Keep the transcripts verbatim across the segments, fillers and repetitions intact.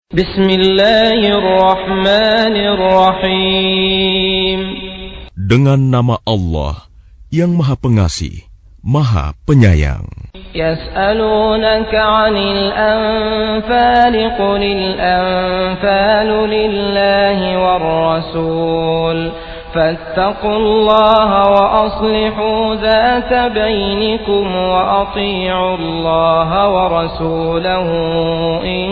Bismillahirrahmanirrahim. Dengan nama Allah yang Maha Pengasih, Maha Penyayang. Yas'alunaka 'anil anfali qulil anfalu lillahi war rasul. Fattaqullaha wa aslihu dhata bainikum wa ati'u Allaha wa rasulahu in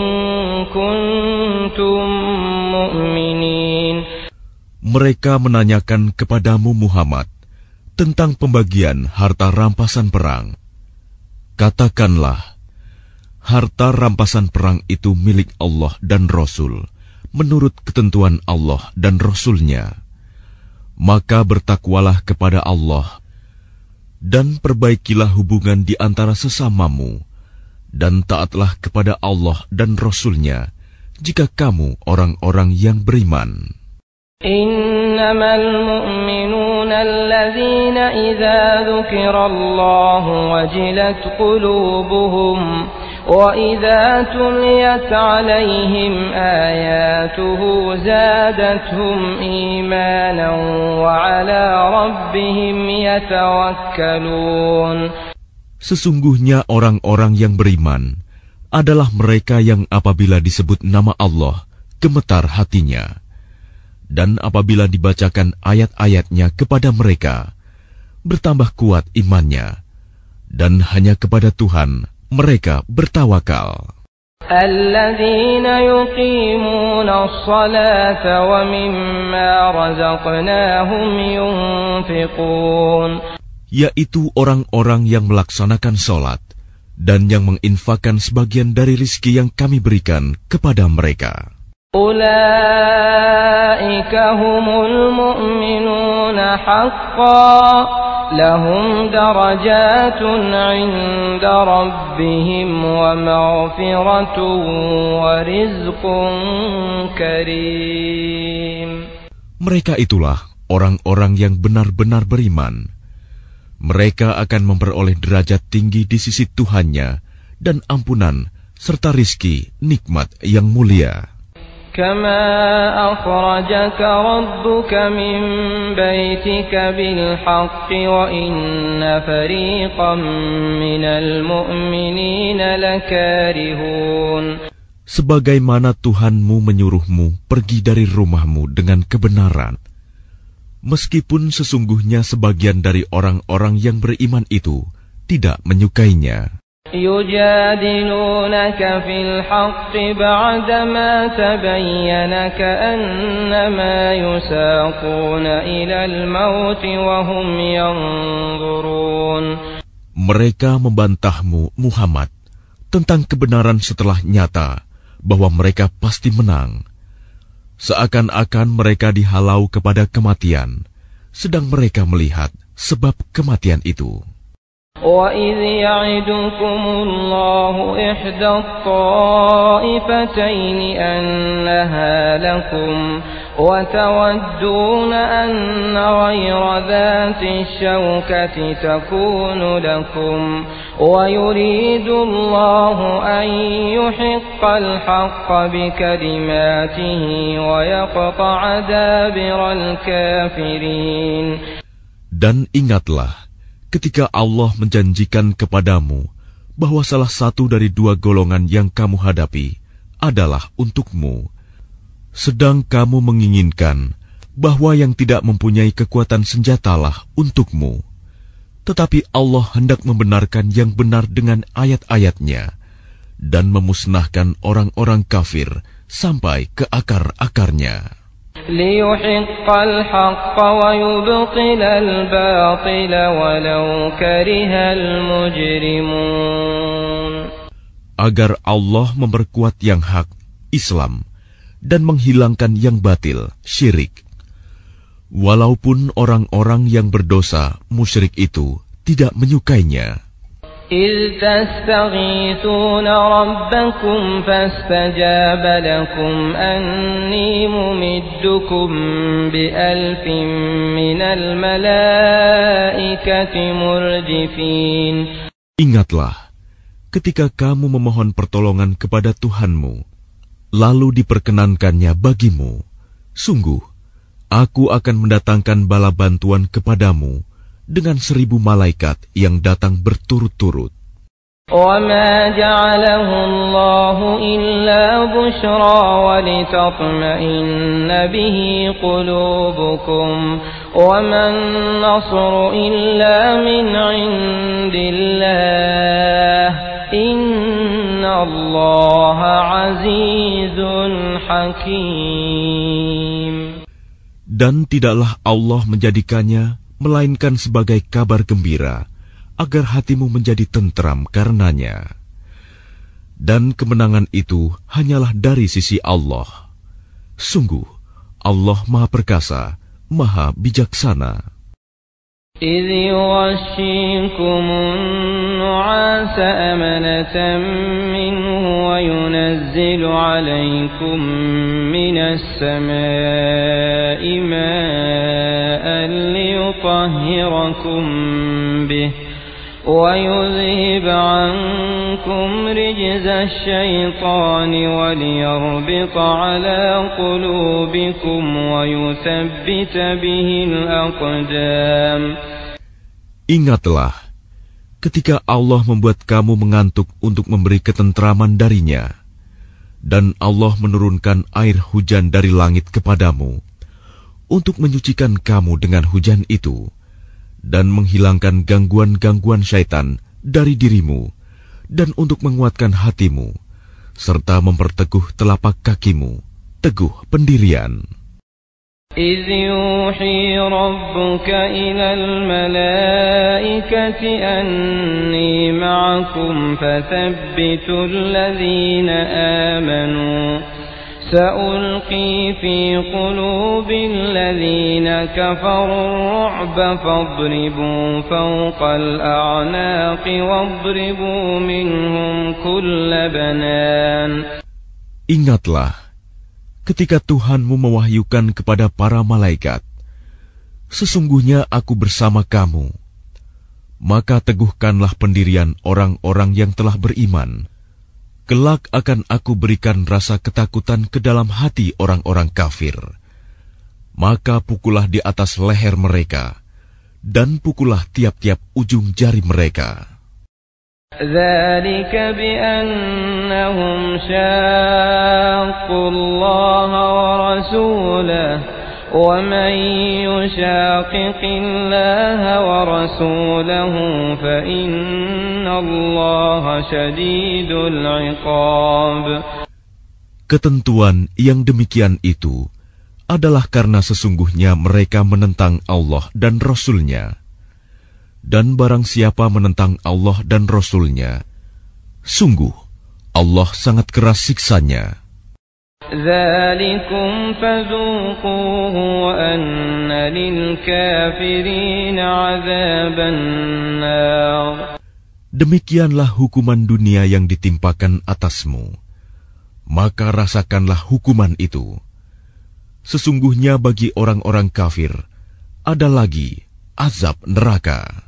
kuntum mu'minin. Mereka menanyakan kepadamu Muhammad tentang pembagian harta rampasan perang. Katakanlah, harta rampasan perang itu milik Allah dan Rasul menurut ketentuan Allah dan Rasul-Nya. Maka bertakwalah kepada Allah dan perbaikilah hubungan di antara sesamamu, dan taatlah kepada Allah dan Rasul-Nya jika kamu orang-orang yang beriman. Innamal mu'minuna allazina idza dzukirallahu wajilat qulubuhum wa idza tuliyat 'alaihim ayatuhu zadatuhum imanan wa 'ala rabbihim yatawakkalun. Sesungguhnya orang-orang yang beriman adalah mereka yang apabila disebut nama Allah gemetar hatinya, dan apabila dibacakan ayat-ayatnya kepada mereka bertambah kuat imannya, dan hanya kepada Tuhan mereka bertawakal. Alladzina yuqimuna as-salata wa mimma razaqnahum yunfiqun. Yaitu orang-orang yang melaksanakan salat dan yang menginfakkan sebagian dari rizki yang kami berikan kepada mereka. Ulaika humul mu'minuna haqqan lahum darajatun 'inda rabbihim wa maghfiratun wa rizqun karim. Mereka itulah orang-orang yang benar-benar beriman. Mereka akan memperoleh derajat tinggi di sisi Tuhannya dan ampunan serta rizki nikmat yang mulia. Kama akhrajaka rabbuka min baitika bil haqqi wa inna fariqan minal mu'minina lakarihun. Sebagaimana Tuhanmu menyuruhmu pergi dari rumahmu dengan kebenaran, meskipun sesungguhnya sebagian dari orang-orang yang beriman itu tidak menyukainya. Yujadilunaka fil haqqi ba'dama tabayyana ka'annama yusaquna ilal mauti wa hum yanzurun. Mereka membantahmu Muhammad tentang kebenaran setelah nyata bahwa mereka pasti menang. Seakan-akan mereka dihalau kepada kematian, sedang mereka melihat sebab kematian itu. وَإِذْ يَعِدُكُمُ اللَّهُ إِحْدَى الطَّائِفَتَيْنِ أَنَّهَا لَكُمْ وَتَوَدُّونَ أَنَّ غَيْرَ ذَاتِ الشَّوْكَةِ تَكُونُ لَكُمْ وَيُرِيدُ اللَّهُ أَن يُحِقَّ الْحَقَّ بِكَلِمَاتِهِ وَيَقْطَعَ دَابِرَ الْكَافِرِينَ. Dan ingatlah ketika Allah menjanjikan kepadamu bahwa salah satu dari dua golongan yang kamu hadapi adalah untukmu, sedang kamu menginginkan bahwa yang tidak mempunyai kekuatan senjatalah untukmu. Tetapi Allah hendak membenarkan yang benar dengan ayat-ayatnya dan memusnahkan orang-orang kafir sampai ke akar-akarnya. لِيُحِقَّ الْحَقَّ وَيُبْطِلَ الْبَاطِلَ وَلَوْ كَرِهَ الْمُجْرِمُونَ. Agar Allah memperkuat yang hak, Islam, dan menghilangkan yang batil, syirik. Walaupun orang-orang yang berdosa, musyrik itu tidak menyukainya. إِذْ تَسْتَغِيثُونَ رَبَّكُمْ فَاسْتَجَابَ لَكُمْ أَنِّي مُمِدُّكُمْ بِأَلْفٍ مِّنَ الْمَلَائِكَةِ مُرْدِفِينَ. Ingatlah ketika kamu memohon pertolongan kepada Tuhanmu, Lalu diperkenankannya bagimu, sungguh, aku akan mendatangkan bala bantuan kepadamu dengan seribu malaikat yang datang berturut-turut. وَمَا جَعَلَهُ اللَّهُ إِلَّا بُشْرَى وَلِتَطْمَئِنَّ بِهِ قُلُوبُكُمْ وَمَا النَّصْرُ إِلَّا مِنْ عِنْدِ اللَّهِ إِنَّ اللَّهَ عَزِيزٌ حَكِيمٌ. Dan tidaklah Allah menjadikannya melainkan sebagai kabar gembira, agar hatimu menjadi tentram karenanya. Dan kemenangan itu hanyalah dari sisi Allah. Sungguh, Allah Maha Perkasa, Maha Bijaksana. إِذْ يُغَشِّيكُمُ النُّعَاسَ أَمَنَةً مِّنْهُ وَيُنَزِّلُ عَلَيْكُم مِّنَ السَّمَاءِ مَاءً لِّيُطَهِّرَكُم بِهِ وَيُذْهِبَ عَنكُمْ رِجْزَ الشَّيْطَانِ وَلِيَرْبِطَ عَلَى قُلُوبِكُمْ وَيُثَبِّتَ بِهِ الْأَقْدَامَ. Ingatlah, ketika Allah membuat kamu mengantuk untuk memberi ketentraman darinya, dan Allah menurunkan air hujan dari langit kepadamu, untuk menyucikan kamu dengan hujan itu, dan menghilangkan gangguan-gangguan syaitan dari dirimu, dan untuk menguatkan hatimu, serta memperteguh telapak kakimu, teguh pendirian. إِذْ يُوحِي رَبُّكَ إِلَى الْمَلَائِكَةِ أَنِّي مَعَكُمْ فَثَبِّتُوا الَّذِينَ آمَنُوا سألقي في قلوب الذين كفروا الرعب فاضربوا فوق الأعناق واضربوا منهم كل بنان. Ingatlah, ketika Tuhanmu mewahyukan kepada para malaikat, sesungguhnya aku bersama kamu, maka teguhkanlah pendirian orang-orang yang telah beriman. Kelak akan aku berikan rasa ketakutan ke dalam hati orang-orang kafir. Maka pukullah di atas leher mereka, dan pukullah tiap-tiap ujung jari mereka. ذَلِكَ بِأَنَّهُمْ شَاقُّوا اللَّهَ وَرَسُولَهُ وَمَن يُشَاقِقِ اللَّهَ وَرَسُولَهُ فَإِنَّ اللَّهَ شَدِيدُ الْعِقَابِ. Ketentuan yang demikian itu adalah karena sesungguhnya mereka menentang Allah dan Rasul-Nya. Dan barang siapa menentang Allah dan Rasul-Nya, sungguh Allah sangat keras siksanya. ذَلِكُمْ فَذُوقُوهُ وَأَنَّ لِلْكَافِرِينَ عَذَابَ النَّارِ. Demikianlah hukuman dunia yang ditimpakan atasmu, maka rasakanlah hukuman itu. Sesungguhnya bagi orang-orang kafir ada lagi azab neraka.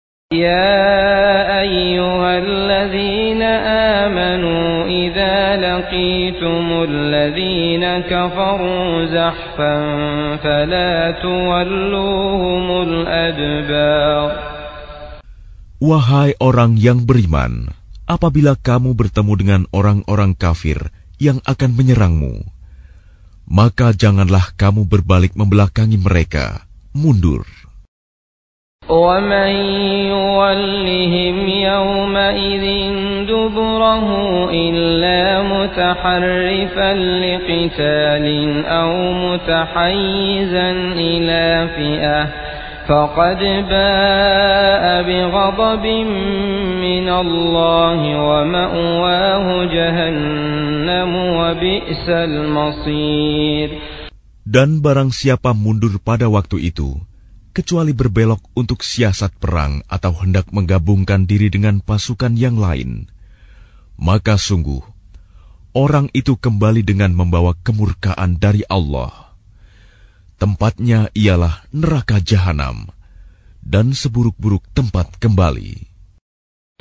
يا أيها الذين آمنوا إذا لقيتم الذين كفروا زحفا فلا تولوهم الأدبار. Wahai orang yang beriman, apabila kamu bertemu dengan orang-orang kafir yang akan menyerangmu, maka janganlah kamu berbalik membelakangi mereka, mundur. وَمَن يُوَلِّهِمْ يَوْمَئِذٍ دُبُرَهُ إِلَّا مُتَحَرِّفًا لِقِتَالٍ أَوْ مُتَحَيِّزًا إِلَى فِئَةٍ فَقَدْ بَاءَ بِغَضَبٍ مِّنَ اللَّهِ وَمَأْوَاهُ جَهَنَّمُ وَبِئْسَ الْمَصِيرُ. Dan barang siapa mundur pada waktu itu, kecuali berbelok untuk siasat perang atau hendak menggabungkan diri dengan pasukan yang lain, maka sungguh, orang itu kembali dengan membawa kemurkaan dari Allah. Tempatnya ialah neraka jahanam, dan seburuk-buruk tempat kembali.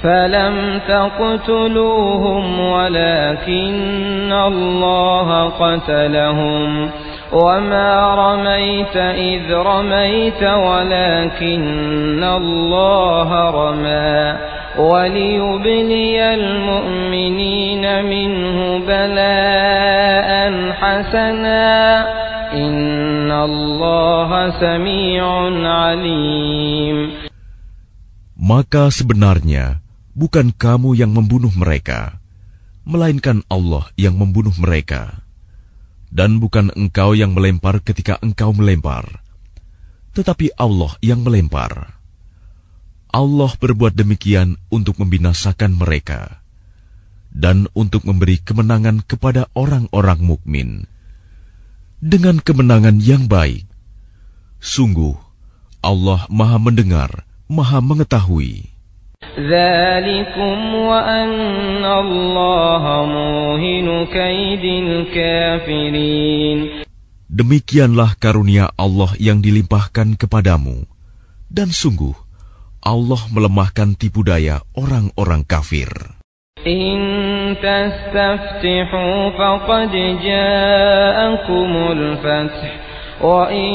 فلم تقتلوهم ولكن الله قتلهم وما رميت إذ رميت ولكن الله رمى وليبلي المؤمنين منه بلاء حسنا إن الله سميع عليم. Maka sebenarnya bukan kamu yang membunuh mereka, melainkan Allah yang membunuh mereka. Dan bukan engkau yang melempar ketika engkau melempar, tetapi Allah yang melempar. Allah berbuat demikian untuk membinasakan mereka dan untuk memberi kemenangan kepada orang-orang mukmin dengan kemenangan yang baik. Sungguh, Allah Maha Mendengar, Maha Mengetahui. ذلكم وأن الله موهن كيد الكافرين. Demikianlah karunia Allah yang dilimpahkan kepadamu, dan sungguh Allah melemahkan tipu daya orang-orang kafir. إن تستفتحوا فقد جاءكم الفتح وإن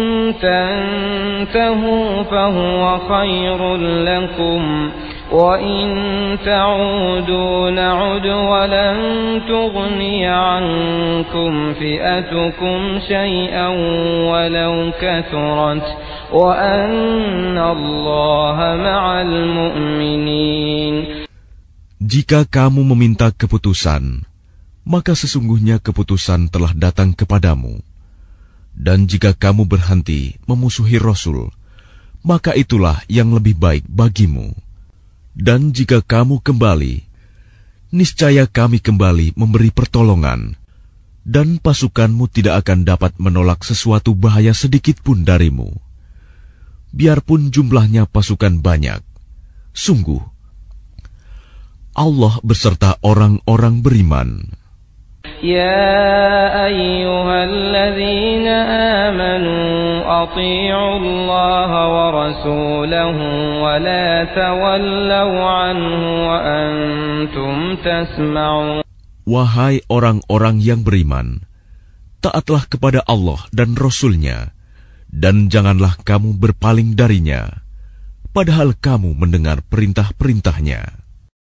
تنتهوا فهو خير لكم وإن تعودوا نعد ولن تغني عنكم فئتكم شيئا ولو كثرت وأن الله مع المؤمنين. Jika kamu meminta keputusan, maka sesungguhnya keputusan telah datang kepadamu. Dan jika kamu berhenti memusuhi Rasul, maka itulah yang lebih baik bagimu. Dan jika kamu kembali, niscaya kami kembali memberi pertolongan, dan pasukanmu tidak akan dapat menolak sesuatu bahaya sedikit pun darimu. Biarpun jumlahnya pasukan banyak, sungguh Allah beserta orang-orang beriman. يا أيها الذين آمنوا أطيعوا الله ورسوله ولا تولوا عنه وأنتم تسمعون. Wahai orang-orang yang beriman, taatlah kepada Allah dan Rasul-Nya, dan janganlah kamu berpaling darinya, padahal kamu mendengar perintah-perintahnya.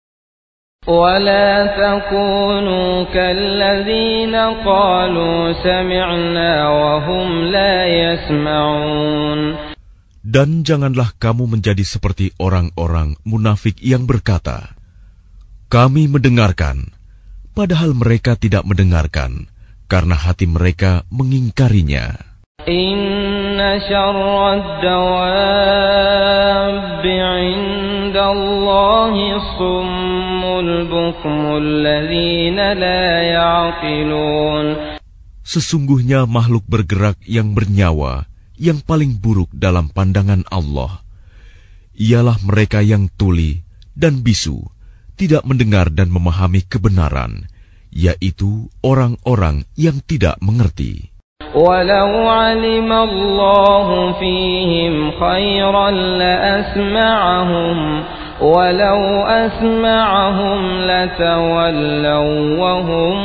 ولا تكونوا كالذين قالوا سمعنا وهم لا يسمعون. Dan janganlah kamu menjadi seperti orang-orang munafik yang berkata, kami mendengarkan, padahal mereka tidak mendengarkan, karena hati mereka mengingkarinya. Inna syarrad dawabbi 'inda Allahi summul bukmul ladzina la ya'qilun. Sesungguhnya makhluk bergerak yang bernyawa yang paling buruk dalam pandangan Allah ialah mereka yang tuli dan bisu, tidak mendengar dan memahami kebenaran, yaitu orang-orang yang tidak mengerti. Walau 'alima Allahu fihim khairan la asma'ahum walau asma'ahum latawallaw wa hum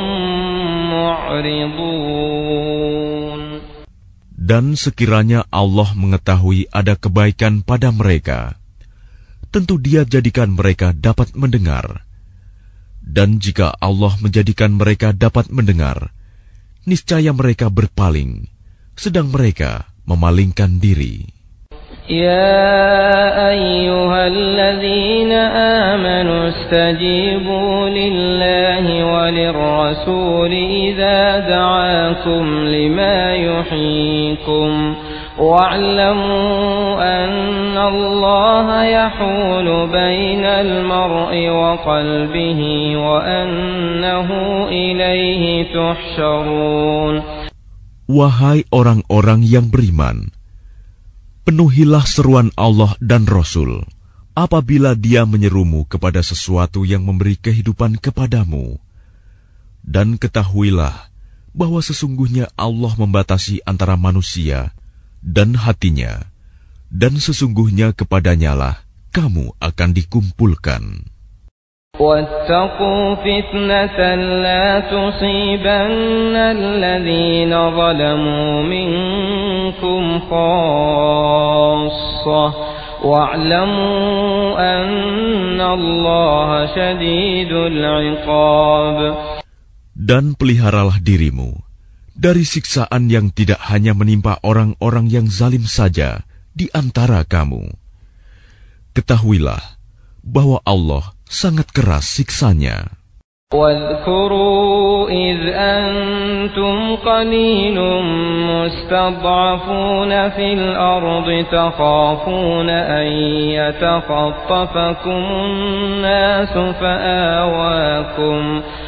mu'ridun. Dan sekiranya Allah mengetahui ada kebaikan pada mereka, tentu Dia jadikan mereka dapat mendengar. Dan jika Allah menjadikan mereka dapat mendengar, niscaya mereka berpaling, sedang mereka memalingkan diri. Ya ayyuhalladzina amanu istajibu lillahi walirrasuli idza da'akum lima yuhyikum wa'lamu anna Allaha yahulu bainal mar'i wa qalbihi wa annahu ilayhi tuhsyarun. Wahai orang-orang yang beriman, penuhilah seruan Allah dan Rasul apabila Dia menyerumu kepada sesuatu yang memberi kehidupan kepadamu. Dan ketahuilah bahwa sesungguhnya Allah membatasi antara manusia dan hatinya, dan sesungguhnya kepadanya lah kamu akan dikumpulkan. وَاتَّقُوا فِتْنَةً لَا تُصِيبَنَّ الَّذِينَ ظَلَمُوا مِنكُمْ خَاصَّةً وَاعْلَمُوا أَنَّ اللَّهَ شَدِيدُ الْعِقَابِ. Dan peliharalah dirimu dari siksaan yang tidak hanya menimpa orang-orang yang zalim saja di antara kamu. Ketahuilah bahwa Allah sangat keras siksanya. واذكروا إذ أنتم قليل مستضعفون في الأرض تخافون أن يتخطفكم الناس فآواكم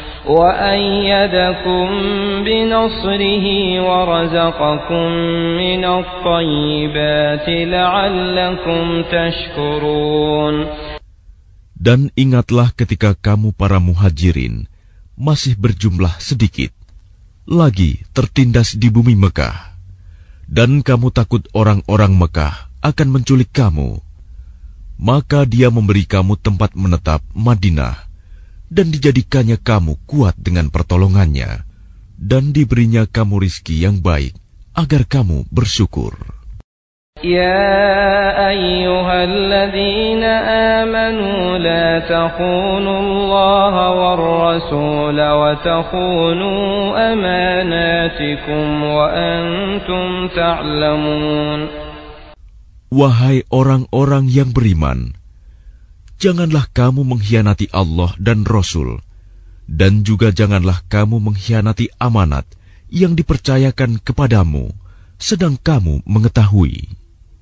وأيدكم بنصره ورزقكم من الطيبات لعلكم تشكرون. Dan ingatlah ketika kamu para muhajirin masih berjumlah sedikit, lagi tertindas di bumi Mekah, dan kamu takut orang-orang Mekah akan menculik kamu. Maka Dia memberi kamu tempat menetap Madinah, dan dijadikannya kamu kuat dengan pertolongannya, dan diberinya kamu rizki yang baik, agar kamu bersyukur. يا أيها الذين آمنوا لا تخونوا الله والرسول وتخونوا أماناتكم وأنتم تعلمون. Wahai orang-orang yang beriman, janganlah kamu mengkhianati Allah dan Rasul, dan juga janganlah kamu mengkhianati amanat yang dipercayakan kepadamu, sedang kamu mengetahui.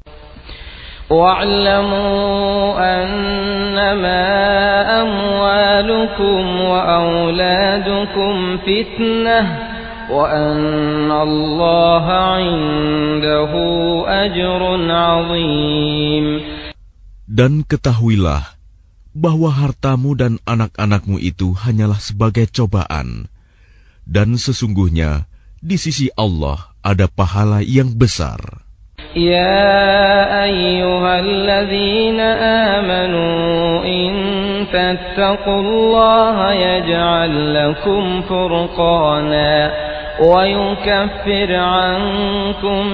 وَاعْلَمُوا أَنَّمَا أَمْوَالُكُمْ وَأَوْلَادُكُمْ فِتْنَةٌ وَأَنَّ اللَّهَ عِندَهُ أَجْرٌ عَظِيمٌ. Dan ketahuilah bahwa hartamu dan anak-anakmu itu hanyalah sebagai cobaan, dan sesungguhnya di sisi Allah ada pahala yang besar. يا أيها الذين آمنوا إن تتقوا الله يجعل لكم فرقانا ويكفر عنكم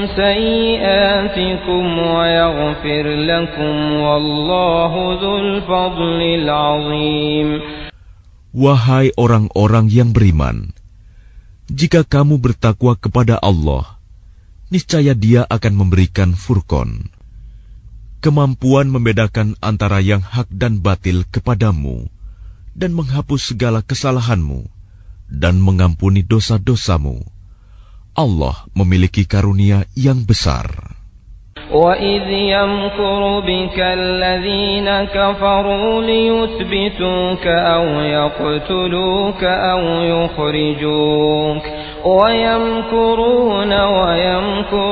سيئاتكم ويغفر لكم والله ذو الفضل العظيم. Wahai orang-orang yang beriman, jika kamu bertakwa kepada Allah, niscaya Dia akan memberikan furqan, kemampuan membedakan antara yang hak dan batil kepadamu, dan menghapus segala kesalahanmu, dan mengampuni dosa-dosamu. Allah memiliki karunia yang besar. وَإِذْ يَمْكُرُ بِكَ الَّذِينَ كَفَرُوا لِيُثْبِتُوكَ أَوْ يَقْتُلُوكَ أَوْ يُخْرِجُوكَ وَيَمْكُرُونَ وَيَمْكُرُ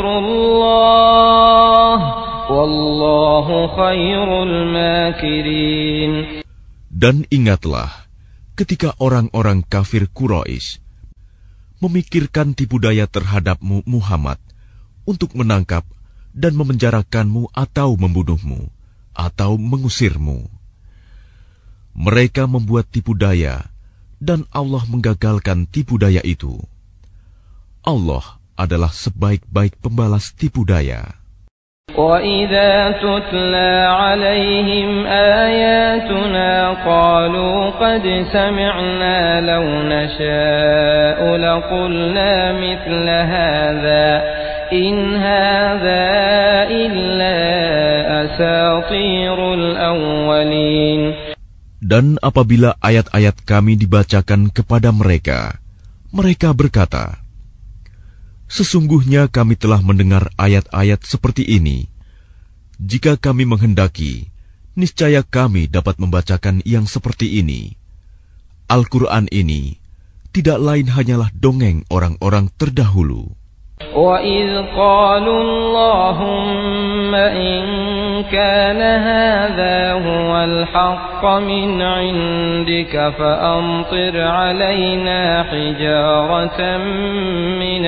اللَّهُ وَاللَّهُ خَيْرُ الْمَاكِرِينَ. Dan ingatlah ketika orang-orang kafir Quraisy memikirkan tipu daya terhadapmu Muhammad untuk menangkap dan memenjarakanmu atau membunuhmu, atau mengusirmu. Mereka membuat tipu daya, dan Allah menggagalkan tipu daya itu. Allah adalah sebaik-baik pembalas tipu daya. وَإِذَا تُتْلَى عَلَيْهِمْ آيَاتُنَا قَالُوا قَدْ سَمِعْنَا لَوْ نَشَاءُ لَقُلْنَا مِثْلَ هَذَا إِنْ هَذَا إِلَّا أَسَاطِيرُ الْأَوَّلِينَ. Dan apabila ayat-ayat kami dibacakan kepada mereka, mereka berkata, sesungguhnya kami telah mendengar ayat-ayat seperti ini. Jika kami menghendaki, niscaya kami dapat membacakan yang seperti ini. Al-Quran ini tidak lain hanyalah dongeng orang-orang terdahulu. وَإِذْ قَالُوا اللَّهُمَّ إِنْ كَانَ هَذَا هُوَ الْحَقَّ مِنْ عِنْدِكَ فَأَمْطِرْ عَلَيْنَا حِجَارَةً مِنَ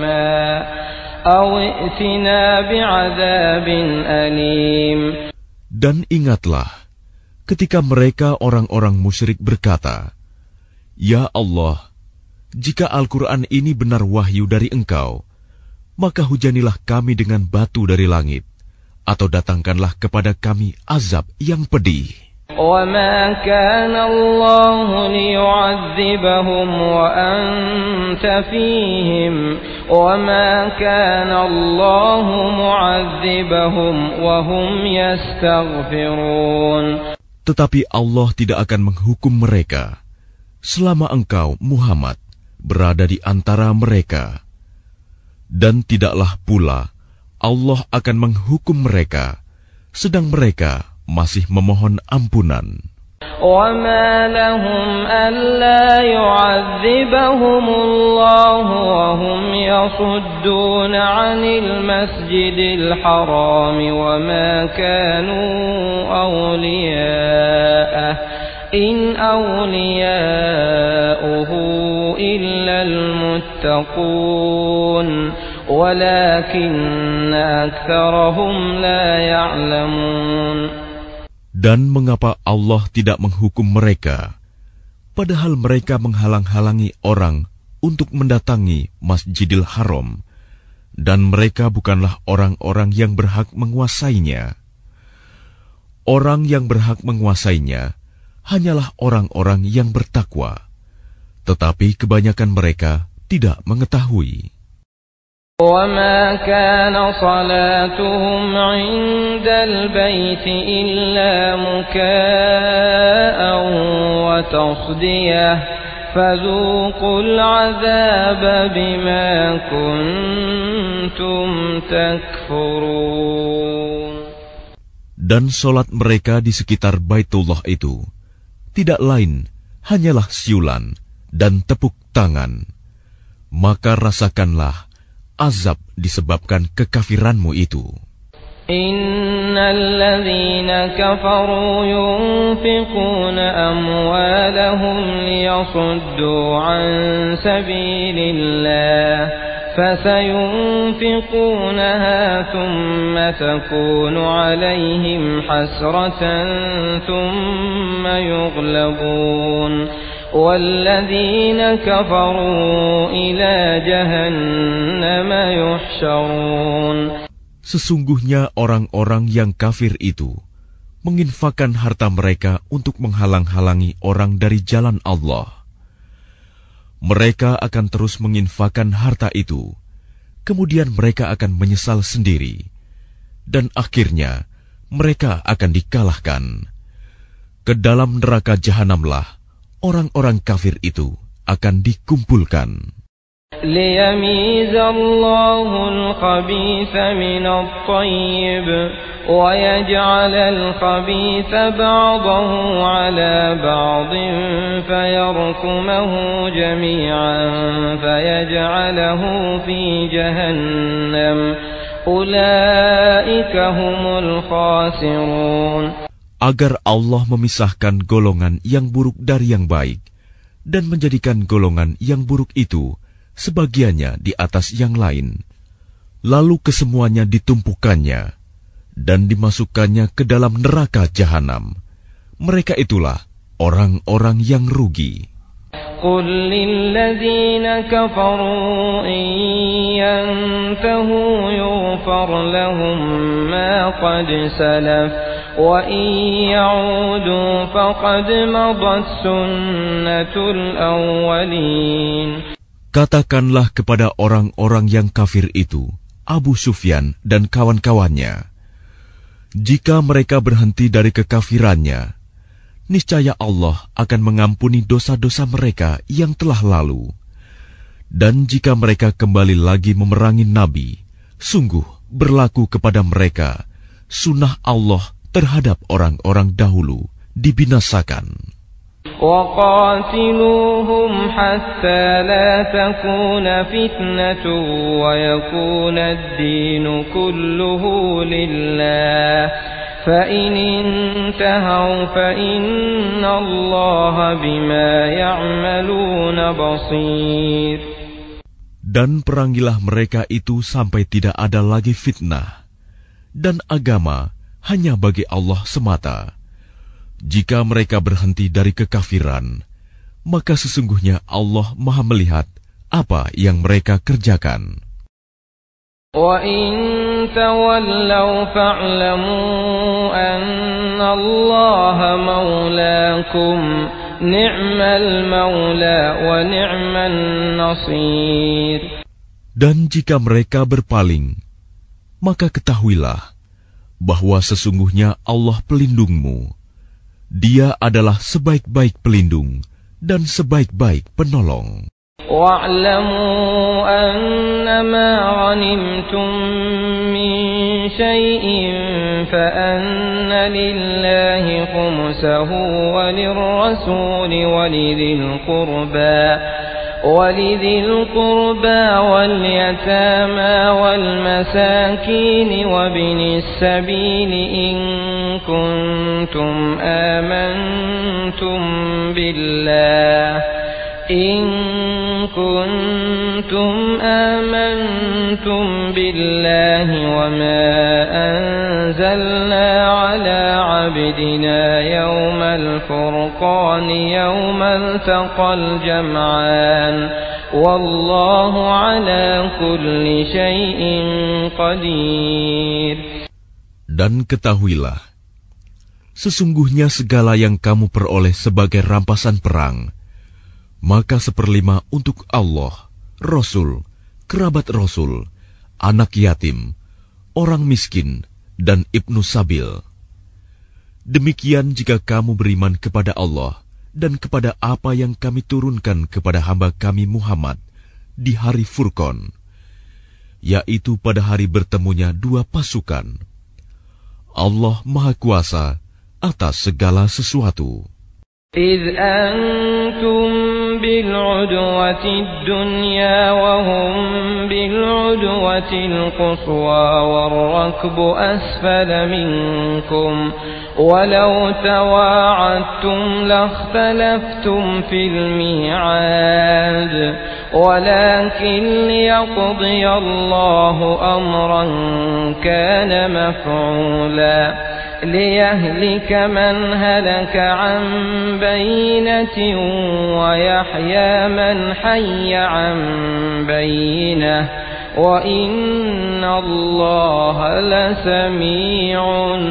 السَّمَاءِ أَوْ ائْتِنَا بِعَذَابٍ أَلِيمٍ. Dan ingatlah ketika mereka orang-orang musyrik berkata, "Ya Allah, jika Al-Quran ini benar wahyu dari Engkau, maka hujanilah kami dengan batu dari langit, atau datangkanlah kepada kami azab yang pedih." وَمَا كَانَ اللَّهُ لِيُعَذِّبَهُمْ وَأَنْتَ فِيهِمْ وَمَا كَانَ اللَّهُ مُعَذِّبَهُمْ وَهُمْ يَسْتَغْفِرُونَ. Tetapi Allah tidak akan menghukum mereka selama engkau, Muhammad, berada di antara mereka. Dan tidaklah pula Allah akan menghukum mereka sedang mereka masih memohon ampunan. وَمَا لَهُمْ أَلَّا يُعَذِّبَهُمُ اللَّهُ وَهُمْ يَصُدُّونَ عَنِ الْمَسْجِدِ الْحَرَامِ وَمَا كَانُوا أَوْلِيَاءَهُ إِنْ أَوْلِيَاؤُهُ إِلَّا الْمُتَّقُونَ وَلَكِنَّ أَكْثَرَهُمْ لَا يَعْلَمُونَ. Dan mengapa Allah tidak menghukum mereka, padahal mereka menghalang-halangi orang untuk mendatangi Masjidil Haram, dan mereka bukanlah orang-orang yang berhak menguasainya. Orang yang berhak menguasainya hanyalah orang-orang yang bertakwa, tetapi kebanyakan mereka tidak mengetahui. وَمَا كَانَ صَلَاتُهُمْ عِندَ الْبَيْتِ إِلَّا مُكَاءً وَتَصْدِيَةً فَذُوقُوا الْعَذَابَ بِمَا كُنتُمْ تَكْفُرُونَ. Dan solat mereka di sekitar Baitullah itu tidak lain hanyalah siulan dan tepuk tangan. Maka rasakanlah azab disebabkan kekafiranmu itu. Innal ladzina kafaru yunfiquna amwalahum liyasuddu an sabilillah fasayunfiqunaha thumma takunu alayhim hasratan thumma yughlabun وَالَّذِينَ كَفَرُوا إِلَى جَهَنَّمَ يُحْشَرُونَ. Sesungguhnya orang-orang yang kafir itu menginfakkan harta mereka untuk menghalang-halangi orang dari jalan Allah. Mereka akan terus menginfakkan harta itu, kemudian mereka akan menyesal sendiri, dan akhirnya mereka akan dikalahkan. Ke dalam neraka jahanamlah orang-orang kafir itu akan dikumpulkan. لِيَمِيزَ اللَّهُ الْخَبِيثَ مِنَ الطَّيِّبِ وَيَجْعَلَ الْخَبِيثَ بَعْضَهُ عَلَى بَعْضٍ فَيَرْكُمَهُ جَمِيعًا فَيَجْعَلَهُ فِي جَهَنَّمَ أُولَئِكَ هُمُ الْخَاسِرُونَ. Agar Allah memisahkan golongan yang buruk dari yang baik, dan menjadikan golongan yang buruk itu sebagiannya di atas yang lain, lalu kesemuanya ditumpukannya dan dimasukkannya ke dalam neraka jahanam. Mereka itulah orang-orang yang rugi. قُلْ لِلَّذِينَ كَفَرُوا إِن يَنْتَهُوا يُغْفَرْ لَهُم مَّا قَدْ سَلَفَ وَإِن يَعُودُوا فَقَدْ مَضَتْ سُنَّةُ الْأَوَّلِينَ. Katakanlah kepada orang-orang yang kafir itu, Abu Sufyan dan kawan-kawannya, jika mereka berhenti dari kekafirannya, niscaya Allah akan mengampuni dosa-dosa mereka yang telah lalu. Dan jika mereka kembali lagi memerangi Nabi, sungguh berlaku kepada mereka sunnah Allah terhadap orang-orang dahulu dibinasakan. وَقَاتِلُوهُمْ حَتَّى لَا تَكُونَ فِتْنَةٌ وَيَكُونَ الدِّينُ كُلُّهُ لِلَّهِ فَإِنِ انْتَهَوْا فَإِنَّ اللَّهَ بِمَا يَعْمَلُونَ بَصِيرٌ. Dan perangilah mereka itu sampai tidak ada lagi fitnah, dan agama hanya bagi Allah semata. Jika mereka berhenti dari kekafiran, maka sesungguhnya Allah Maha melihat apa yang mereka kerjakan. وَإِن تَوَلَّوْا فَاعْلَمُوا أَنَّ اللَّهَ مَوْلَاكُمْ نِعْمَ الْمَوْلَى وَنِعْمَ النَّصِيرُ. Dan jika mereka berpaling, maka ketahuilah bahwa sesungguhnya Allah pelindungmu. Dia adalah sebaik-baik pelindung dan sebaik-baik penolong. وَاعْلَمُوا أَنَّمَا غَنِمْتُم مِّن شَيْءٍ فَأَنَّ لِلَّهِ خُمُسَهُ وَلِلرَّسُولِ وَلِذِي الْقُرْبَى وَلِذِي الْقُرْبَى وَالْيَتَامَى وَالْمَسَاكِينِ وَابْنِ السَّبِيلِ إِن كُنتُمْ آمَنتُم بِاللَّهِ إِن كُنتُمْ آمَنتُم بِاللَّهِ وَمَا أَنزَلْنَا عَلَى عَبْدِنَا يَوْمَ الْفُرْقَانِ يَوْمَ الْتَقَى الْجَمْعَانِ وَاللَّهُ عَلَى كُلِّ شَيْءٍ قَدِيرٌ. Dan ketahuilah, sesungguhnya segala yang kamu peroleh sebagai rampasan perang, maka seperlima untuk Allah, Rasul, kerabat Rasul, anak yatim, orang miskin, dan ibnu sabil. Demikian jika kamu beriman kepada Allah dan kepada apa yang kami turunkan kepada hamba kami Muhammad di hari Furqan, yaitu pada hari bertemunya dua pasukan. Allah Maha Kuasa atas segala sesuatu. إِذْ أَنْتُمْ بِالْعُدْوَةِ الدُّنْيَا وَهُمْ بِالْعُدْوَةِ الْقُصْوَى وَالرَّكْبُ أَسْفَلَ مِنْكُمْ وَلَوْ تَوَاعَدتُّمْ لَاخْتَلَفْتُمْ فِي الْمِيعَادِ وَلَكِنْ لِيَقْضِيَ اللَّهُ أَمْرًا كَانَ مَفْعُولًا لِيَهْلِكَ مَنْ هَلَكَ عَنْ بَيِّنَةٍ وَيَحْيَى مَنْ حَيَّ عَنْ بَيِّنَةٍ وَإِنَّ اللَّهَ لَسَمِيعٌ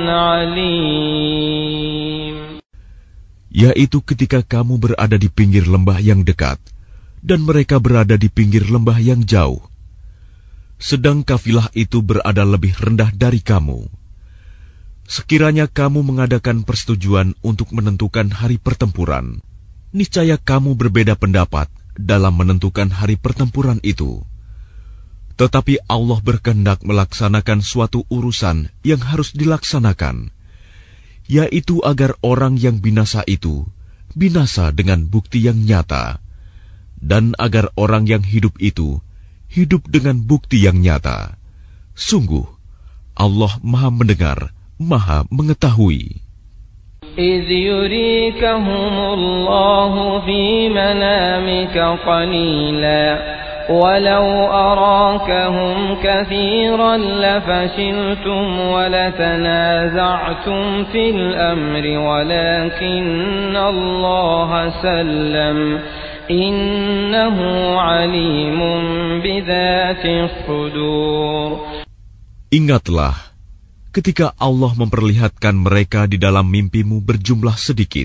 عَلِيمٌ. Yaitu ketika kamu berada di pinggir lembah yang dekat dan mereka berada di pinggir lembah yang jauh, sedang kafilah itu berada lebih rendah dari kamu. Sekiranya kamu mengadakan persetujuan untuk menentukan hari pertempuran, niscaya kamu berbeda pendapat dalam menentukan hari pertempuran itu. Tetapi Allah berkehendak melaksanakan suatu urusan yang harus dilaksanakan, yaitu agar orang yang binasa itu binasa dengan bukti yang nyata, dan agar orang yang hidup itu hidup dengan bukti yang nyata. Sungguh, Allah Maha mendengar, Maha mengetahui. إِذْ يُرِيكَهُمُ اللَّهُ فِي مَنَامِكَ قَلِيلًا وَلَوْ أَرَاكَهُمْ كَثِيرًا لَفَشِلْتُمْ وَلَتَنَازَعْتُمْ فِي الْأَمْرِ وَلَكِنَّ اللَّهَ سَلَّمَ إِنَّهُ عَلِيمٌ بِذَاتِ الصُّدُورِ. Ingatlah ketika Allah memperlihatkan mereka di dalam mimpimu berjumlah sedikit,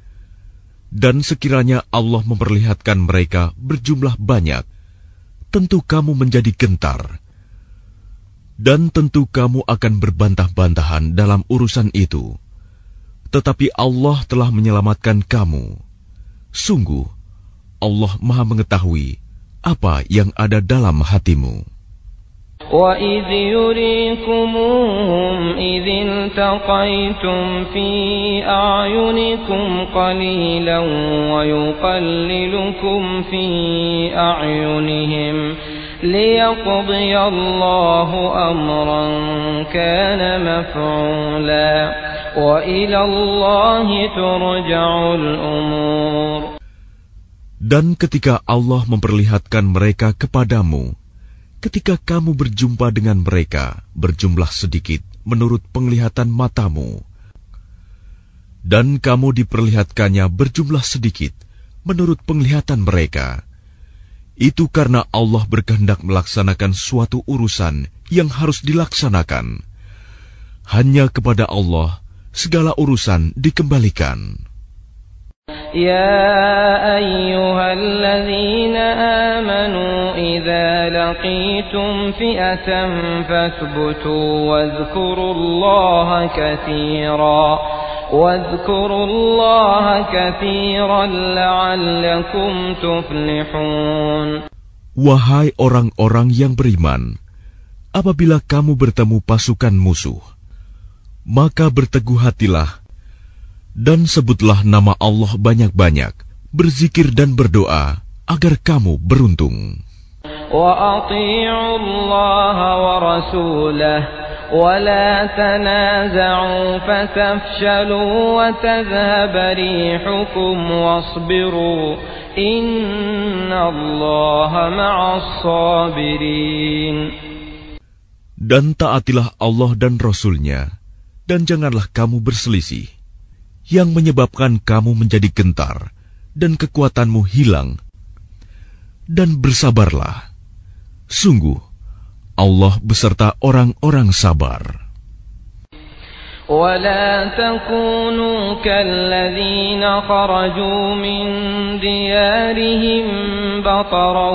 dan sekiranya Allah memperlihatkan mereka berjumlah banyak, tentu kamu menjadi gentar, dan tentu kamu akan berbantah-bantahan dalam urusan itu. Tetapi Allah telah menyelamatkan kamu. Sungguh, Allah Maha mengetahui apa yang ada dalam hatimu. وَإِذْ يُرِيكُمُوهُمْ إِذِ الْتَقَيْتُمْ فِي أَعْيُنِكُمْ قَلِيلًا وَيُقَلِّلُكُمْ فِي أَعْيُنِهِمْ لِيَقْضِيَ اللَّهُ أَمْرًا كَانَ مَفْعُولًا وَإِلَى اللَّهِ تُرْجَعُ الْأُمُورُ. Dan ketika Allah memperlihatkan mereka kepadamu, ketika kamu berjumpa dengan mereka berjumlah sedikit, menurut penglihatan matamu, dan kamu diperlihatkannya berjumlah sedikit menurut penglihatan mereka. Itu karena Allah berkehendak melaksanakan suatu urusan yang harus dilaksanakan. Hanya kepada Allah segala urusan dikembalikan. يا أيها الذين آمنوا إذا لقيتم فئة فاثبتوا واذكروا الله كثيرا واذكروا الله كثيرا لعلكم تفلحون. Wahai orang-orang yang beriman, apabila kamu bertemu pasukan musuh, maka berteguh hatilah dan sebutlah nama Allah banyak-banyak, berzikir dan berdoa agar kamu beruntung. وَأَطِيعُوا اللَّهَ وَرَسُولَهُ وَلَا تَنَازَعُوا فَتَفْشَلُوا وَتَذْهَبَ رِيحُكُمْ وَاصْبِرُوا إِنَّ اللَّهَ مَعَ الصَّابِرِينَ. Dan taatilah Allah dan Rasul-Nya, dan janganlah kamu berselisih, yang menyebabkan kamu menjadi gentar dan kekuatanmu hilang. Dan bersabarlah. Sungguh, Allah beserta orang-orang sabar. ولا تكونوا كالذين خرجوا من ديارهم بطرا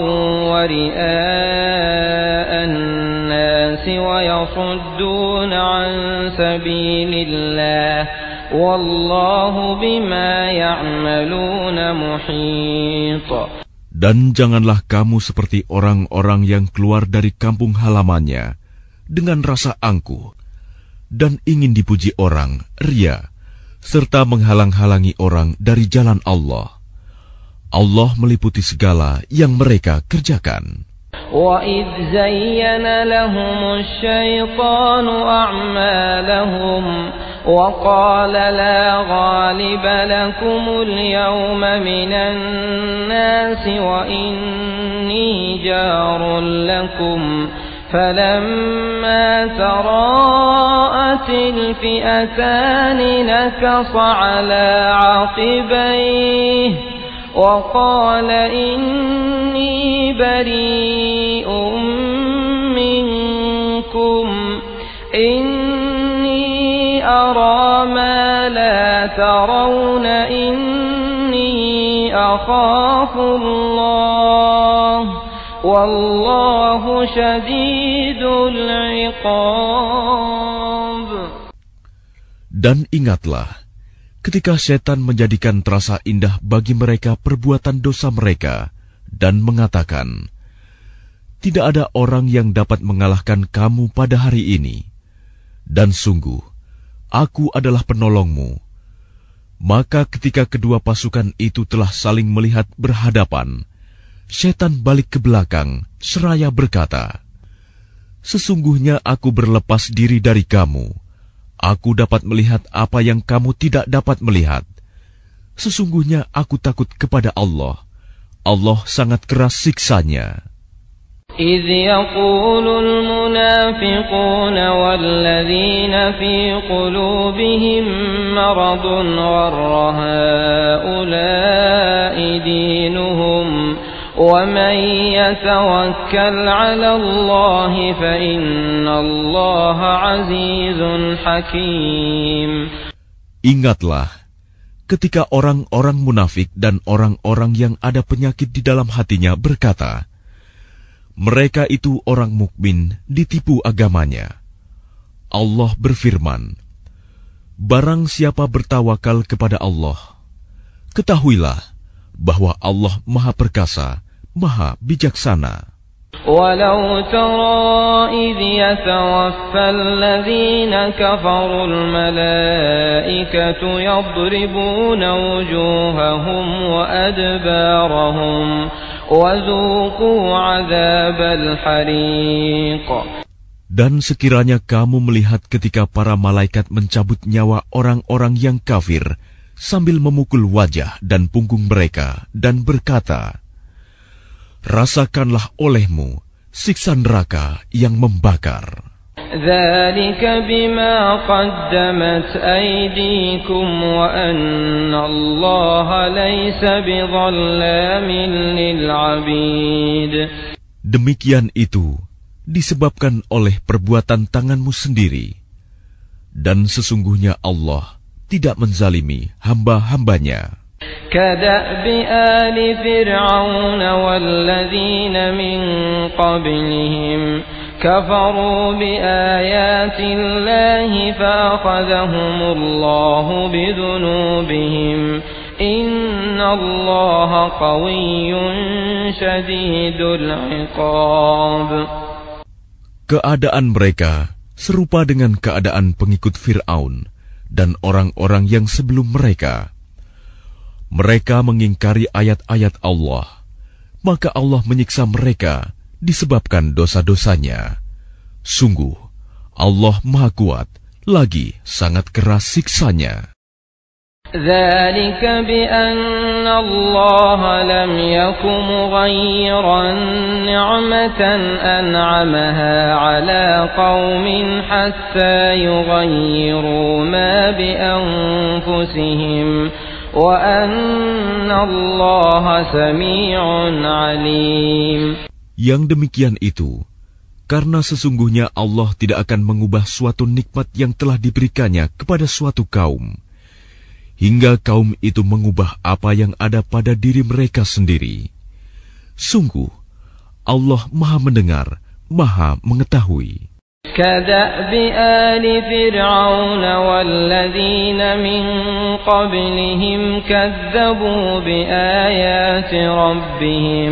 ورئاء الناس ويصدون عن سبيل الله والله بما يعملون محيط. Dan janganlah kamu seperti orang-orang yang keluar dari kampung halamannya dengan rasa angkuh dan ingin dipuji orang, ria, serta menghalang-halangi orang dari jalan Allah. Allah meliputi segala yang mereka kerjakan. وَإِذْ زَيَّنَ لَهُمُ الشَّيْطَانُ أَعْمَالَهُمْ وَقَالَ لَا غَالِبَ لَكُمُ الْيَوْمَ مِنَ النَّاسِ وَإِنِّي جَارٌ لَكُمْ فَلَمَّا تَرَاءَتِ الْفِئَتَانِ نَكَصَ عَلَى عَقِبَيْهِ وَقَالَ إِنِّي بَرِيءٌ مِّنكُمْ إِنِّي أَرَىٰ مَا لَا تَرَوْنَ إِنِّي أَخَافُ اللَّهَ وَاللَّهُ شَدِيدُ الْعِقَابِ. Dan ingatlah, ketika setan menjadikan terasa indah bagi mereka perbuatan dosa mereka dan mengatakan, tidak ada orang yang dapat mengalahkan kamu pada hari ini, dan sungguh, aku adalah penolongmu. Maka ketika kedua pasukan itu telah saling melihat berhadapan, setan balik ke belakang seraya berkata, sesungguhnya aku berlepas diri dari kamu. Aku dapat melihat apa yang kamu tidak dapat melihat. Sesungguhnya aku takut kepada Allah. Allah sangat keras siksanya. إِذْ يَقُولُ الْمُنَافِقُونَ وَالَّذِينَ فِي قُلُوبِهِم مَّرَضٌ غَرَّ هَٰؤُلَاءِ دِينُهُمْ وَمَن يَتَوَكَّلْ عَلَى اللَّهِ فَإِنَّ اللَّهَ عَزِيزٌ حَكِيمٌ. Ingatlah, ketika orang-orang munafik dan orang-orang yang ada penyakit di dalam hatinya berkata, mereka itu orang mukmin ditipu agamanya. Allah berfirman, barang siapa bertawakal kepada Allah, ketahuilah bahwa Allah Maha Perkasa, Maha Bijaksana. وَلَوْ تَرَىٰ إِذْ يَتَوَفَّى الَّذِينَ كَفَرُوا الْمَلَائِكَةُ يَضْرِبُونَ وُجُوهَهُمْ وَأَدْبَارَهُمْ وَذُوقُوا عَذَابَ الْحَرِيقِ. Dan sekiranya kamu melihat ketika para malaikat mencabut nyawa orang-orang yang kafir sambil memukul wajah dan punggung mereka dan berkata, rasakanlah olehmu siksa neraka yang membakar. ذلك بما قدمت أيديكم وأن الله ليس بظلام للعبيد. Demikian itu disebabkan oleh perbuatan tanganmu sendiri, dan sesungguhnya Allah tidak menzalimi hamba-hambanya. كدأب آل فرعون والذين من قبلهم كفروا بآيات الله فأخذهم الله بذنوبهم إن الله قوي شديد العقاب. Keadaan mereka serupa dengan keadaan pengikut Fir'aun dan orang-orang yang sebelum mereka. Mereka mengingkari ayat-ayat Allah, maka Allah menyiksa mereka disebabkan dosa-dosanya. Sungguh, Allah Maha Kuat, lagi sangat keras siksanya. ذلك بأن الله لم يكن مغيرا نعمة أنعمها على قوم حتى يغيروا ما بأنفسهم وأن الله سميع عليم. Yang demikian itu, karena sesungguhnya Allah tidak akan mengubah suatu nikmat yang telah diberikannya kepada suatu kaum, hingga kaum itu mengubah apa yang ada pada diri mereka sendiri. Sungguh, Allah Maha Mendengar, Maha Mengetahui. كدأب آل فرعون والذين من قبلهم كذبوا بآيات ربهم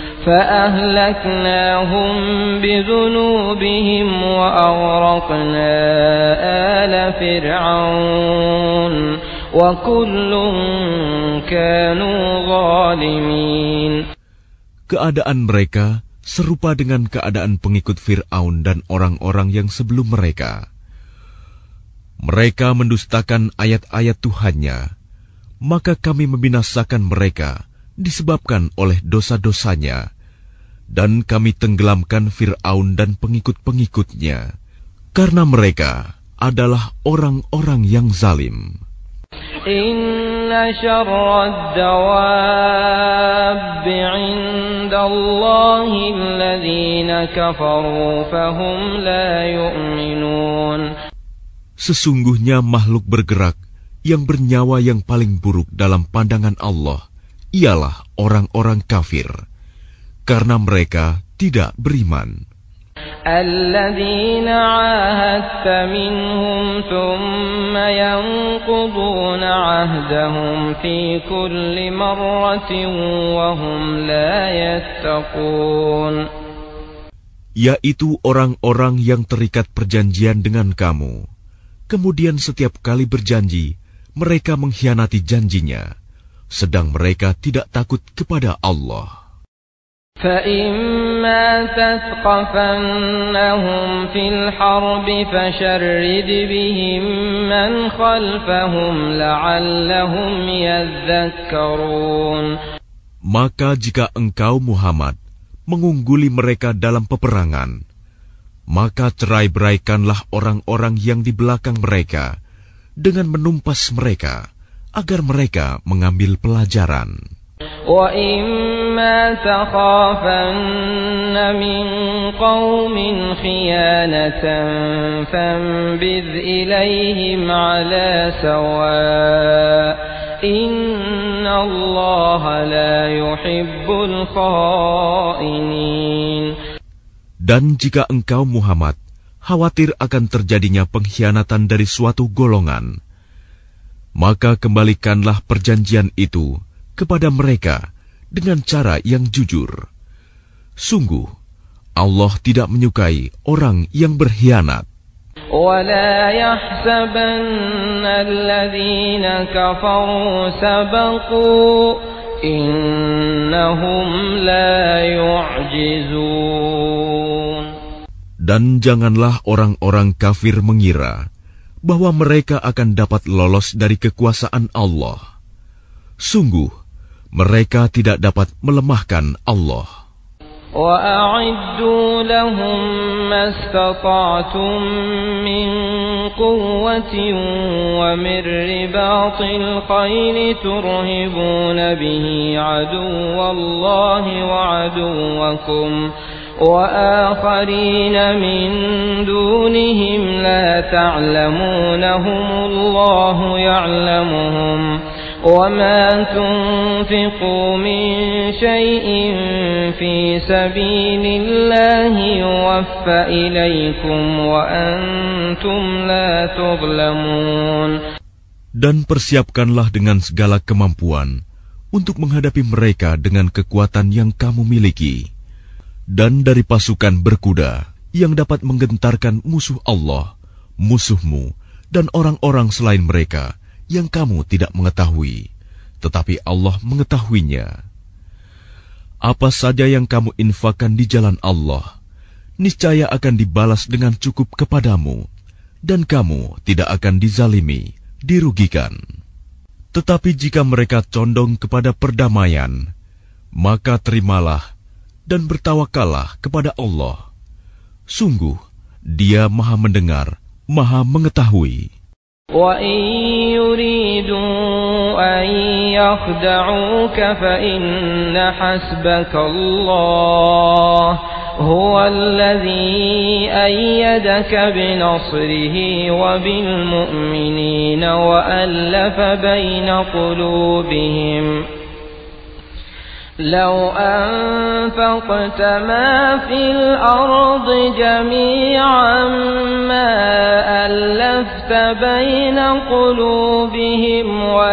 فأهلكناهم بذنوبهم وأغرقنا آل فرعون وكل كانوا ظالمين. Keadaan mereka serupa dengan keadaan pengikut Fir'aun dan orang-orang yang sebelum mereka. Mereka mendustakan ayat-ayat Tuhannya, maka kami membinasakan mereka disebabkan oleh dosa-dosanya, dan kami tenggelamkan Fir'aun dan pengikut-pengikutnya, karena mereka adalah orang-orang yang zalim. Inna syarrad dawab 'inda Allahi alladhina kafaru fahum la yu'minun. Sesungguhnya makhluk bergerak yang bernyawa yang paling buruk dalam pandangan Allah ialah orang-orang kafir, karena mereka tidak beriman. الذين عاهدت منهم ثم ينقضون عهدهم في كل مرة وهم لا يتقون. Yaitu orang-orang yang terikat perjanjian dengan kamu, kemudian setiap kali berjanji mereka mengkhianati janjinya, sedang mereka tidak takut kepada Allah. فَإِمَّا تَثْقَفَنَّهُمْ فِي الْحَرْبِ فَشَرِّدْ بِهِمْ مَنْ خَلْفَهُمْ لَعَلَّهُمْ يَذَّكَّرُونَ. Maka jika engkau Muhammad mengungguli mereka dalam peperangan, maka cerai-beraikanlah orang-orang yang di belakang mereka dengan menumpas mereka, agar mereka mengambil pelajaran. وَإِمَّا تَخَافَنَّ مِنْ قَوْمٍ خِيَانَةً فَانبِذْ إِلَيْهِمْ عَلَى سَوَاءٍ إِنَّ اللَّهَ لَا يُحِبُّ الْخَائِنِينَ. Dan jika engkau Muhammad khawatir akan terjadinya pengkhianatan dari suatu golongan, maka kembalikanlah perjanjian itu kepada mereka dengan cara yang jujur. Sungguh, Allah tidak menyukai orang yang berkhianat. وَلَا يَحْسَبَنَّ الَّذِينَ كَفَرُوا سَبَقُوا إِنَّهُمْ لَا يُعْجِزُونَ. Dan janganlah orang-orang kafir mengira bahwa mereka akan dapat lolos dari kekuasaan Allah. Sungguh, mereka tidak dapat melemahkan Allah. وأعدوا لهم ما استطعتم من قوة ومن رباط الخيل ترهبون به عدو الله وعدوكم وآخرين من دونهم لا تعلمونهم الله يعلمهم وما تنفقوا من شيء في سبيل الله يوفى إليكم وأنتم لا تظلمون. Dan persiapkanlah dengan segala kemampuan untuk menghadapi mereka dengan kekuatan yang kamu miliki. Dan dari pasukan berkuda yang dapat menggentarkan musuh Allah, musuhmu, dan orang-orang selain mereka yang kamu tidak mengetahui, tetapi Allah mengetahuinya. Apa saja yang kamu infakkan di jalan Allah, niscaya akan dibalas dengan cukup kepadamu, dan kamu tidak akan dizalimi, dirugikan. Tetapi jika mereka condong kepada perdamaian, maka terimalah dan bertawakallah kepada Allah. Sungguh, Dia Maha Mendengar, Maha Mengetahui. وَإِن يُرِيدُوا أَن يَخْدَعُوكَ فَإِنَّ حَسْبَكَ اللَّهُ هُوَ الَّذِي أَيَّدَكَ بِنَصْرِهِ وَبِالْمُؤْمِنِينَ وَأَلَّفَ بَيْنَ قُلُوبِهِمْ لو أنفقت ما في الأرض جميعا ما ألفت بين قلوبهم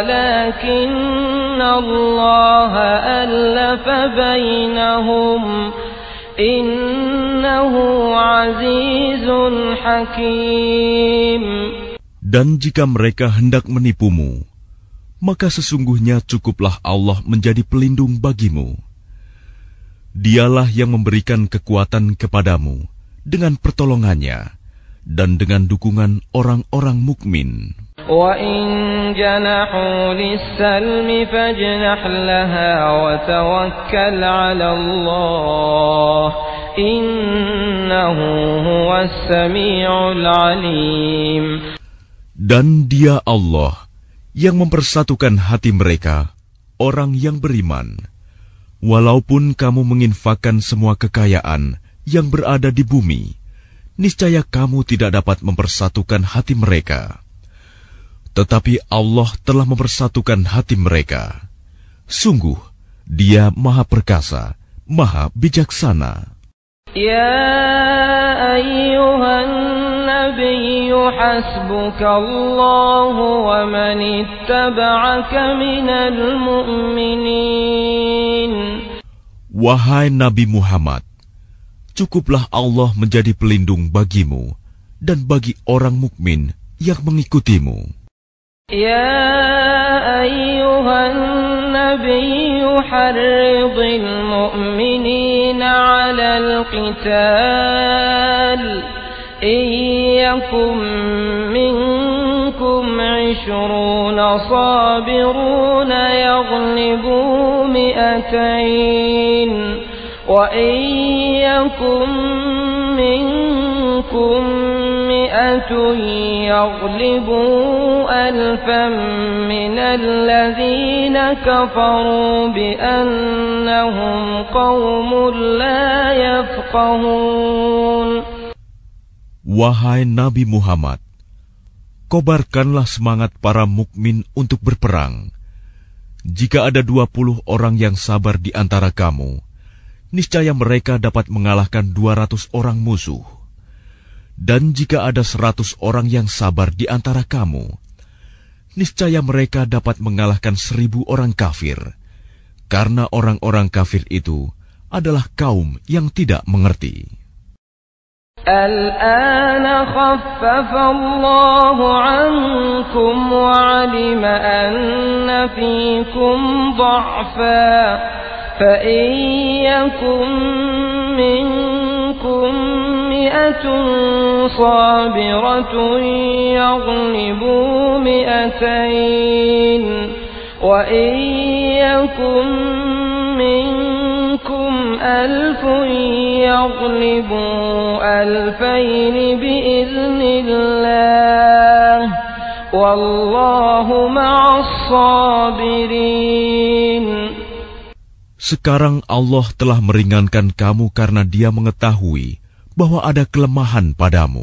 ولكن الله ألف بينهم إنه عزيز حكيم. Dan jika mereka hendak menipumu, maka sesungguhnya cukuplah Allah menjadi pelindung bagimu. Dialah yang memberikan kekuatan kepadamu dengan pertolongannya dan dengan dukungan orang-orang mukmin. وَإِن جَنَحُوا لِلسَّلْمِ فَاجْنَحْ لَهَا وَتَوَكَّلْ عَلَى اللَّهِ إِنَّهُ هُوَ السَّمِيعُ الْعَلِيمُ. Dan Dia Allah yang mempersatukan hati mereka, orang yang beriman. Walaupun kamu menginfakkan semua kekayaan yang berada di bumi, niscaya kamu tidak dapat mempersatukan hati mereka. Tetapi Allah telah mempersatukan hati mereka. Sungguh, Dia Maha Perkasa, Maha Bijaksana. Ya ayyuhan nabiyyu hasbuka Allahu wa man ittaba'aka minal mu'minin. Wahai Nabi Muhammad, cukuplah Allah menjadi pelindung bagimu dan bagi orang mukmin yang mengikutimu. Ya ayyuhan nabiyyu harridil mu'minina 'alal qital iyyakum minkum 'ishruna sabiruna yaghlibu mi'atayn wa iyyakum minkum mi'atun yaghlibu alfan minal ladzina kafaru bi'annahum qaumun la yafqahun. Wahai Nabi Muhammad, kobarkanlah semangat para mukmin untuk berperang. Jika ada dua puluh orang yang sabar di antara kamu, niscaya mereka dapat mengalahkan dua ratus orang musuh. Dan jika ada seratus orang yang sabar di antara kamu, niscaya mereka dapat mengalahkan seribu orang kafir, karena orang-orang kafir itu adalah kaum yang tidak mengerti. الآن خفف الله عنكم وعلم أن فيكم ضعفا فإن يكن منكم مئة صابرة يغلبوا مئتين وإن يكن منكم ألف يغلبوا ألفين بإذن الله والله مع الصابرين. Sekarang Allah telah meringankan kamu karena Dia mengetahui bahwa ada kelemahan padamu.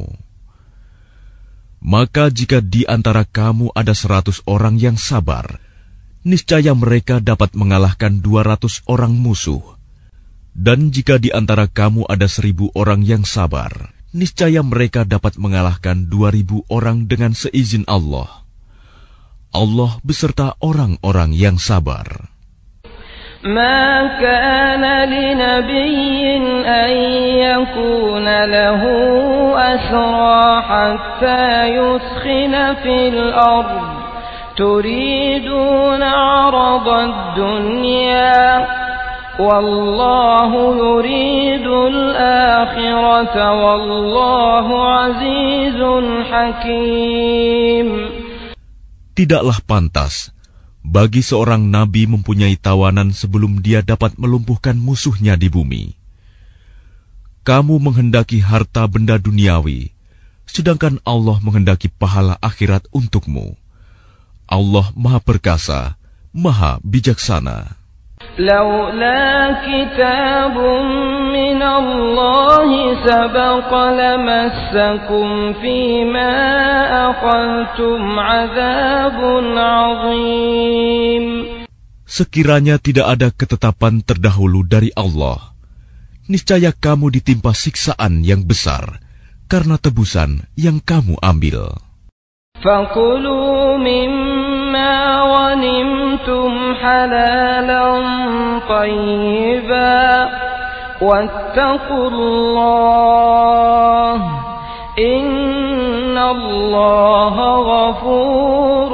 Maka jika di antara kamu ada seratus orang yang sabar, niscaya mereka dapat mengalahkan dua ratus orang musuh. Dan jika di antara kamu ada seribu orang yang sabar, niscaya mereka dapat mengalahkan dua ribu orang dengan seizin Allah. Allah beserta orang-orang yang sabar. ما كان لنبي أن يكون له أسرى حتى يثخن في الأرض تريدون عرض الدنيا والله يريد الآخرة والله عزيز حكيم. Tidaklah pantas bagi seorang nabi mempunyai tawanan sebelum dia dapat melumpuhkan musuhnya di bumi. Kamu menghendaki harta benda duniawi, sedangkan Allah menghendaki pahala akhirat untukmu. Allah Maha Perkasa, Maha Bijaksana. لولا كتاب من الله سبق لمسكم فيما أخذتم عذاب عظيم. Sekiranya tidak ada ketetapan terdahulu dari Allah, niscaya kamu ditimpa siksaan yang besar karena tebusan yang kamu ambil. فَكُلُوا مِمَّا غَنِمْتُمْ حَلَالًا طَيِّبًا وَاتَّقُوا اللَّهَ إِنَّ اللَّهَ غَفُورٌ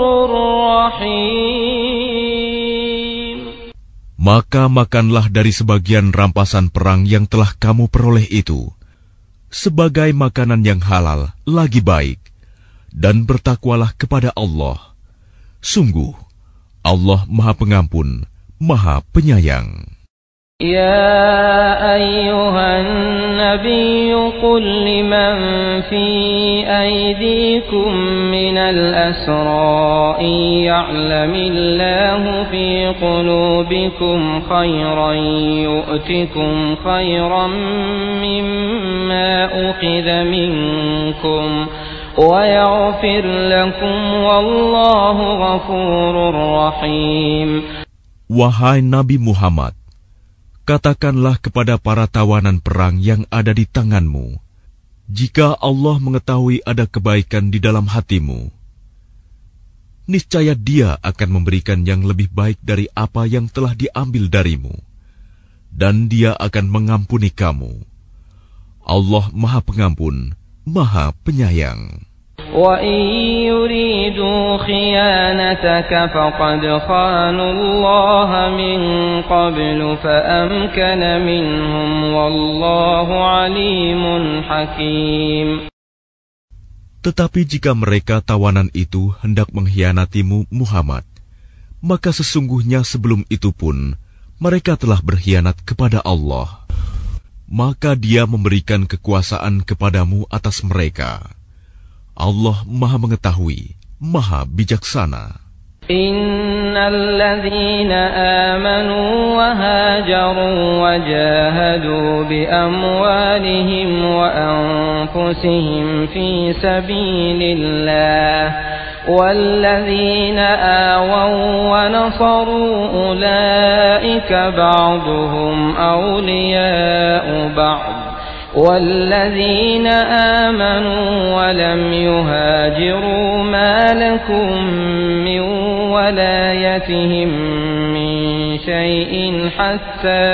رَّحِيمٌ. Maka makanlah dari sebagian rampasan perang yang telah kamu peroleh itu, sebagai makanan yang halal lagi baik, dan bertakwalah kepada Allah. Sungguh, Allah Maha Pengampun, Maha Penyayang. Ya ayyuhan nabiy qul liman fi aydikum minal asra ya'lamillahu fi qulubikum khayran yu'tikum khayran mimma ukhidha minkum وَيَغْفِرْ لَكُمْ وَاللَّهُ غَفُورٌ رَّحِيمٌ. Wahai Nabi Muhammad, katakanlah kepada para tawanan perang yang ada di tanganmu, jika Allah mengetahui ada kebaikan di dalam hatimu, niscaya Dia akan memberikan yang lebih baik dari apa yang telah diambil darimu, dan Dia akan mengampuni kamu. Allah Maha Pengampun, Maha Penyayang. وَإِن يُرِيدُوا خِيَانَتَكَ فَقَدْ خَانُوا اللَّهَ مِن قَبْلُ فَأَمْكَنَ مِنْهُمْ وَاللَّهُ عَلِيمٌ حَكِيمٌ. Tetapi jika mereka tawanan itu hendak mengkhianatimu Muhammad, maka sesungguhnya sebelum itu pun mereka telah berkhianat kepada Allah. Maka Dia memberikan kekuasaan kepadamu atas mereka. Allah Maha Mengetahui, Maha Bijaksana. Innal ladzina amanu wa hajaru wa jahadu bi amwalihim wa anfusihim fi sabilillah والذين آووا ونصروا أولئك بعضهم أولياء بعض والذين آمنوا ولم يهاجروا ما لكم من ولايتهم من شيء حتى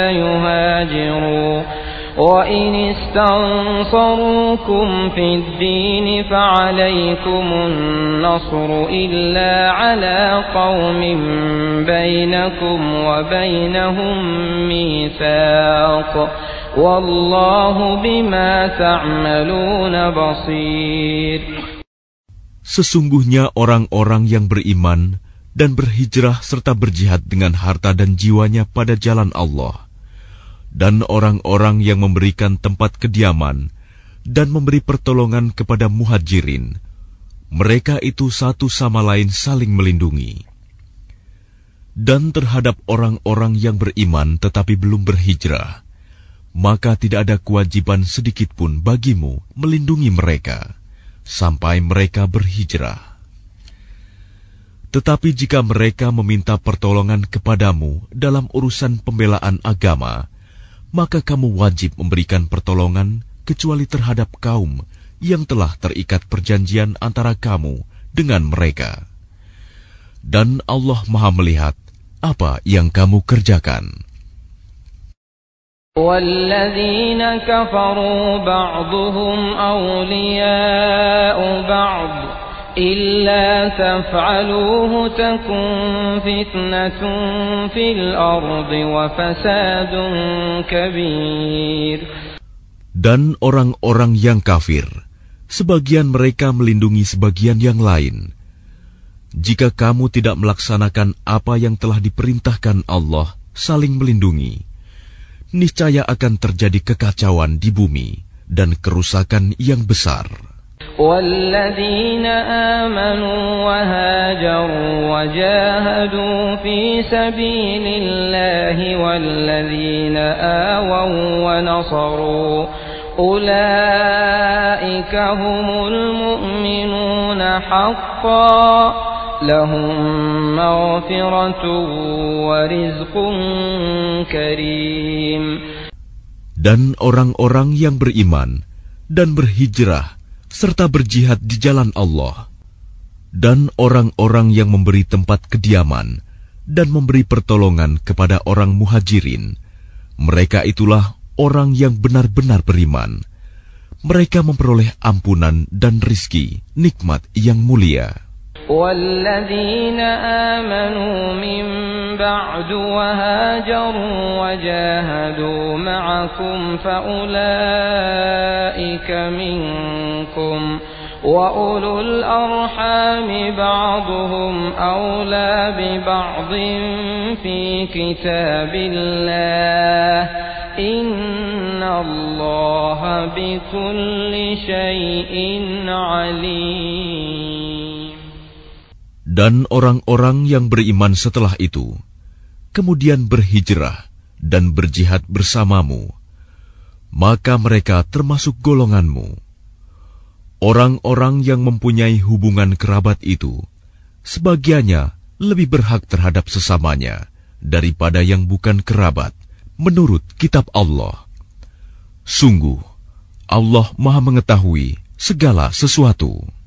يهاجروا وَإِنِ اسْتَنصَرُوكُمْ فِي الدِّينِ فَعَلَيْكُمُ النَّصْرُ إِلَّا عَلَى قَوْمٍ بَيْنَكُمْ وَبَيْنَهُم مِّيثَاقٌ وَاللَّهُ بِمَا تَعْمَلُونَ بَصِيرٌ. Sesungguhnya orang-orang yang beriman dan berhijrah serta berjihad dengan harta dan jiwanya pada jalan Allah, dan orang-orang yang memberikan tempat kediaman dan memberi pertolongan kepada muhajirin, mereka itu satu sama lain saling melindungi. Dan terhadap orang-orang yang beriman tetapi belum berhijrah, maka tidak ada kewajiban sedikitpun bagimu melindungi mereka sampai mereka berhijrah. Tetapi jika mereka meminta pertolongan kepadamu dalam urusan pembelaan agama, maka kamu wajib memberikan pertolongan kecuali terhadap kaum yang telah terikat perjanjian antara kamu dengan mereka. Dan Allah Maha melihat apa yang kamu kerjakan. وَالَّذِينَ كَفَرُوا بَعْضُهُمْ أَوْلِيَاءُ بَعْضٍ إِلَّا تَفْعَلُوهُ تَكُنْ فِتْنَةٌ فِي الْأَرْضِ وَفَسَادٌ كَبِيرٌ. Dan orang-orang yang kafir, sebagian mereka melindungi sebagian yang lain. Jika kamu tidak melaksanakan apa yang telah diperintahkan Allah, saling melindungi, niscaya akan terjadi kekacauan di bumi dan kerusakan yang besar. وَالَّذِينَ آمَنُوا وَهَاجَرُوا وَجَاهَدُوا فِي سَبِيلِ اللَّهِ وَالَّذِينَ آوَوا وَنَصَرُوا أُولَئِكَ هُمُ الْمُؤْمِنُونَ حَقًّا لَهُمْ مَغْفِرَةٌ وَرِزْقٌ كَرِيمٌ. Dan orang-orang yang beriman dan berhijrah serta berjihad di jalan Allah, dan orang-orang yang memberi tempat kediaman dan memberi pertolongan kepada orang muhajirin, mereka itulah orang yang benar-benar beriman. Mereka memperoleh ampunan dan rizki, nikmat yang mulia. وَالَّذِينَ آمَنُوا مِن بَعْدُ وَهَاجَرُوا وَجَاهَدُوا مَعَكُمْ فَأُولَئِكَ مِنكُمْ وَأُولُو الْأَرْحَامِ بَعْضُهُمْ أَوْلَى بِبَعْضٍ فِي كِتَابِ اللَّهِ إِنَّ اللَّهَ بِكُلِّ شَيْءٍ عَلِيمٌ. Dan orang-orang yang beriman setelah itu, kemudian berhijrah dan berjihad bersamamu, maka mereka termasuk golonganmu. Orang-orang yang mempunyai hubungan kerabat itu, sebagiannya lebih berhak terhadap sesamanya daripada yang bukan kerabat, menurut kitab Allah. Sungguh, Allah Maha mengetahui segala sesuatu.